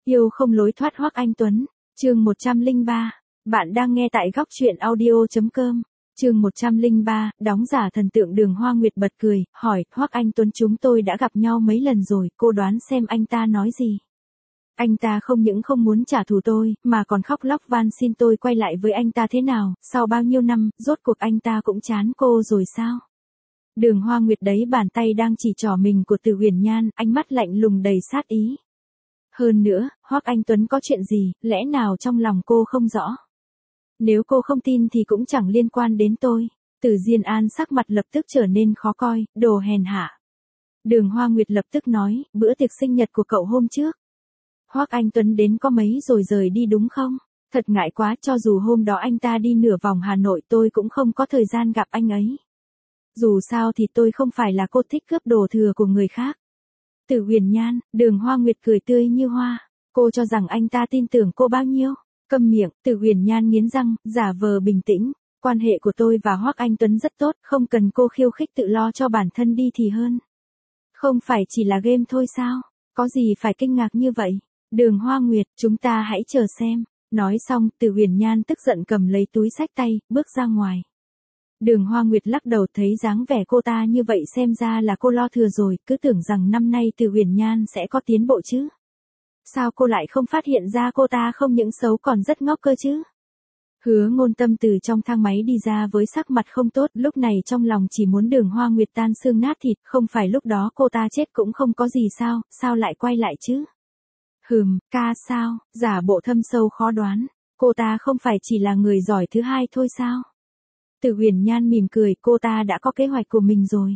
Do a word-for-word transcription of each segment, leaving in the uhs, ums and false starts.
Yêu không lối thoát Hoắc Anh Tuấn, chương một trăm lẻ ba. Bạn đang nghe tại góc truyện audio chấm com. Chương một trăm lẻ ba, đóng giả thần tượng Đường Hoa Nguyệt bật cười, hỏi, Hoắc Anh Tuấn chúng tôi đã gặp nhau mấy lần rồi, cô đoán xem anh ta nói gì? Anh ta không những không muốn trả thù tôi, mà còn khóc lóc van xin tôi quay lại với anh ta thế nào, sau bao nhiêu năm, rốt cuộc anh ta cũng chán cô rồi sao? Đường Hoa Nguyệt đấy bàn tay đang chỉ trỏ mình của Từ Huyền Nhan, ánh mắt lạnh lùng đầy sát ý. Hơn nữa, Hoắc Anh Tuấn có chuyện gì, lẽ nào trong lòng cô không rõ? Nếu cô không tin thì cũng chẳng liên quan đến tôi. Từ Diên An sắc mặt lập tức trở nên khó coi, đồ hèn hạ. Đường Hoa Nguyệt lập tức nói, bữa tiệc sinh nhật của cậu hôm trước. Hoắc Anh Tuấn đến có mấy rồi rời đi đúng không? Thật ngại quá, cho dù hôm đó anh ta đi nửa vòng Hà Nội tôi cũng không có thời gian gặp anh ấy. Dù sao thì tôi không phải là cô thích cướp đồ thừa của người khác. Từ Huyền Nhan, Đường Hoa Nguyệt cười tươi như hoa. Cô cho rằng anh ta tin tưởng cô bao nhiêu? Câm miệng, Từ Huyền Nhan nghiến răng, giả vờ bình tĩnh. Quan hệ của tôi và Hoắc Anh Tuấn rất tốt, không cần cô khiêu khích, tự lo cho bản thân đi thì hơn. Không phải chỉ là game thôi sao? Có gì phải kinh ngạc như vậy? Đường Hoa Nguyệt, chúng ta hãy chờ xem. Nói xong, Từ Huyền Nhan tức giận cầm lấy túi xách tay, bước ra ngoài. Đường Hoa Nguyệt lắc đầu, thấy dáng vẻ cô ta như vậy xem ra là cô lo thừa rồi, cứ tưởng rằng năm nay Từ Huyền Nhan sẽ có tiến bộ chứ. Sao cô lại không phát hiện ra cô ta không những xấu còn rất ngốc cơ chứ? Hứa Ngôn Tâm từ trong thang máy đi ra với sắc mặt không tốt, lúc này trong lòng chỉ muốn Đường Hoa Nguyệt tan xương nát thịt, không phải lúc đó cô ta chết cũng không có gì sao, sao lại quay lại chứ? Hừm, ca sao, giả bộ thâm sâu khó đoán, cô ta không phải chỉ là người giỏi thứ hai thôi sao? Từ Huyền Nhan mỉm cười, cô ta đã có kế hoạch của mình rồi.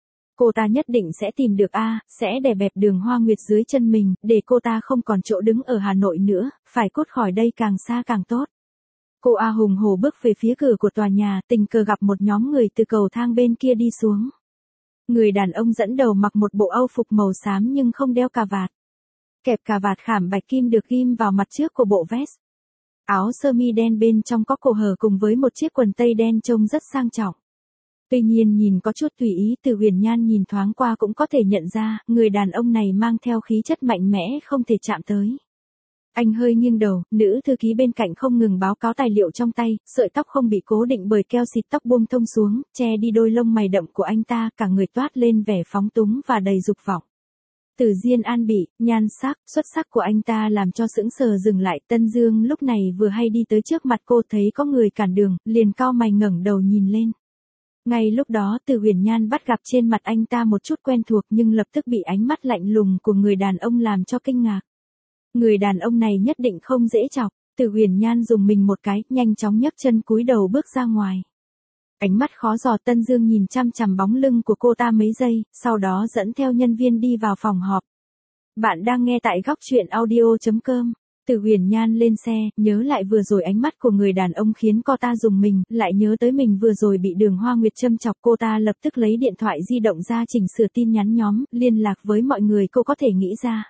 Cô ta nhất định sẽ tìm được A, sẽ đè bẹp Đường Hoa Nguyệt dưới chân mình, để cô ta không còn chỗ đứng ở Hà Nội nữa, phải cút khỏi đây càng xa càng tốt. Cô A hùng hổ bước về phía cửa của tòa nhà, tình cờ gặp một nhóm người từ cầu thang bên kia đi xuống. Người đàn ông dẫn đầu mặc một bộ âu phục màu xám nhưng không đeo cà vạt. Kẹp cà vạt khảm bạch kim được ghim vào mặt trước của bộ vest. Áo sơ mi đen bên trong có cổ hở cùng với một chiếc quần tây đen trông rất sang trọng. Tuy nhiên nhìn có chút tùy ý, Từ Huyền Nhan nhìn thoáng qua cũng có thể nhận ra, người đàn ông này mang theo khí chất mạnh mẽ không thể chạm tới. Anh hơi nghiêng đầu, nữ thư ký bên cạnh không ngừng báo cáo tài liệu trong tay, sợi tóc không bị cố định bởi keo xịt tóc buông thông xuống, che đi đôi lông mày đậm của anh ta, cả người toát lên vẻ phóng túng và đầy dục vọng. Từ Diên An bị, nhan sắc, xuất sắc của anh ta làm cho sững sờ dừng lại. Tân Dương lúc này vừa hay đi tới trước mặt cô, thấy có người cản đường, liền cau mày ngẩng đầu nhìn lên. Ngay lúc đó Từ Huyền Nhan bắt gặp trên mặt anh ta một chút quen thuộc nhưng lập tức bị ánh mắt lạnh lùng của người đàn ông làm cho kinh ngạc. Người đàn ông này nhất định không dễ chọc. Từ Huyền Nhan dùng mình một cái, nhanh chóng nhấc chân cúi đầu bước ra ngoài. Ánh mắt khó dò. Tân Dương nhìn chăm chằm bóng lưng của cô ta mấy giây, sau đó dẫn theo nhân viên đi vào phòng họp. Bạn đang nghe tại góc truyện audio chấm com. Từ Huyền Nhan lên xe, nhớ lại vừa rồi ánh mắt của người đàn ông khiến cô ta dùng mình, lại nhớ tới mình vừa rồi bị Đường Hoa Nguyệt châm chọc, cô ta lập tức lấy điện thoại di động ra chỉnh sửa tin nhắn nhóm, liên lạc với mọi người cô có thể nghĩ ra.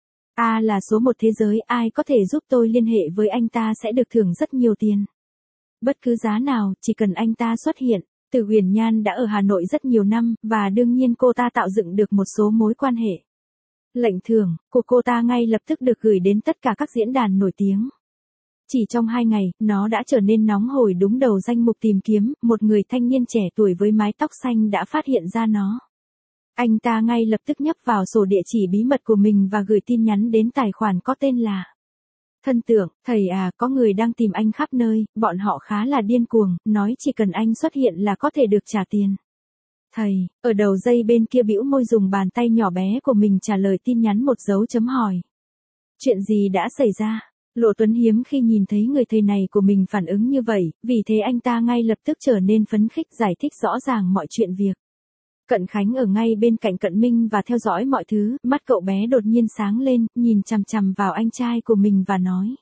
A là số một thế giới, ai có thể giúp tôi liên hệ với anh ta sẽ được thưởng rất nhiều tiền. Bất cứ giá nào, chỉ cần anh ta xuất hiện. Từ Huyền Nhan đã ở Hà Nội rất nhiều năm, và đương nhiên cô ta tạo dựng được một số mối quan hệ. Lệnh thưởng của cô ta ngay lập tức được gửi đến tất cả các diễn đàn nổi tiếng. Chỉ trong hai ngày, nó đã trở nên nóng hổi đúng đầu danh mục tìm kiếm, một người thanh niên trẻ tuổi với mái tóc xanh đã phát hiện ra nó. Anh ta ngay lập tức nhấp vào sổ địa chỉ bí mật của mình và gửi tin nhắn đến tài khoản có tên là: Thân tượng, thầy à, có người đang tìm anh khắp nơi, bọn họ khá là điên cuồng, nói chỉ cần anh xuất hiện là có thể được trả tiền. Thầy, ở đầu dây bên kia bĩu môi dùng bàn tay nhỏ bé của mình trả lời tin nhắn một dấu chấm hỏi. Chuyện gì đã xảy ra? Lộ Tuấn hiếm khi nhìn thấy người thầy này của mình phản ứng như vậy, vì thế anh ta ngay lập tức trở nên phấn khích giải thích rõ ràng mọi chuyện việc. Cận Khánh ở ngay bên cạnh Cận Minh và theo dõi mọi thứ, mắt cậu bé đột nhiên sáng lên, nhìn chằm chằm vào anh trai của mình và nói.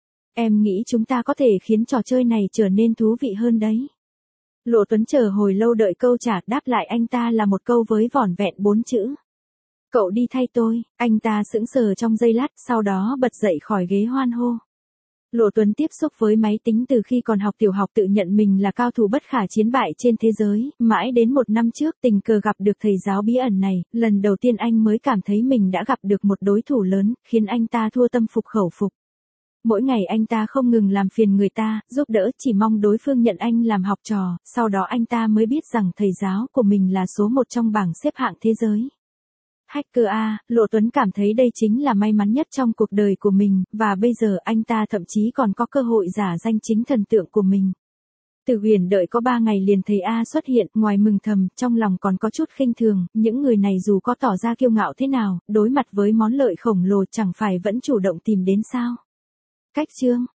Em nghĩ chúng ta có thể khiến trò chơi này trở nên thú vị hơn đấy. Lộ Tuấn chờ hồi lâu đợi câu trả, đáp lại anh ta là một câu với vỏn vẹn bốn chữ. Cậu đi thay tôi. Anh ta sững sờ trong giây lát, sau đó bật dậy khỏi ghế hoan hô. Lộ Tuấn tiếp xúc với máy tính từ khi còn học tiểu học, tự nhận mình là cao thủ bất khả chiến bại trên thế giới, mãi đến một năm trước tình cờ gặp được thầy giáo bí ẩn này, lần đầu tiên anh mới cảm thấy mình đã gặp được một đối thủ lớn, khiến anh ta thua tâm phục khẩu phục. Mỗi ngày anh ta không ngừng làm phiền người ta, giúp đỡ, chỉ mong đối phương nhận anh làm học trò, sau đó anh ta mới biết rằng thầy giáo của mình là số một trong bảng xếp hạng thế giới. Hacker A, Lộ Tuấn cảm thấy đây chính là may mắn nhất trong cuộc đời của mình, và bây giờ anh ta thậm chí còn có cơ hội giả danh chính thần tượng của mình. Từ Huyền đợi có ba ngày liền thấy A xuất hiện, ngoài mừng thầm, trong lòng còn có chút khinh thường, những người này dù có tỏ ra kiêu ngạo thế nào, đối mặt với món lợi khổng lồ chẳng phải vẫn chủ động tìm đến sao. Cách chương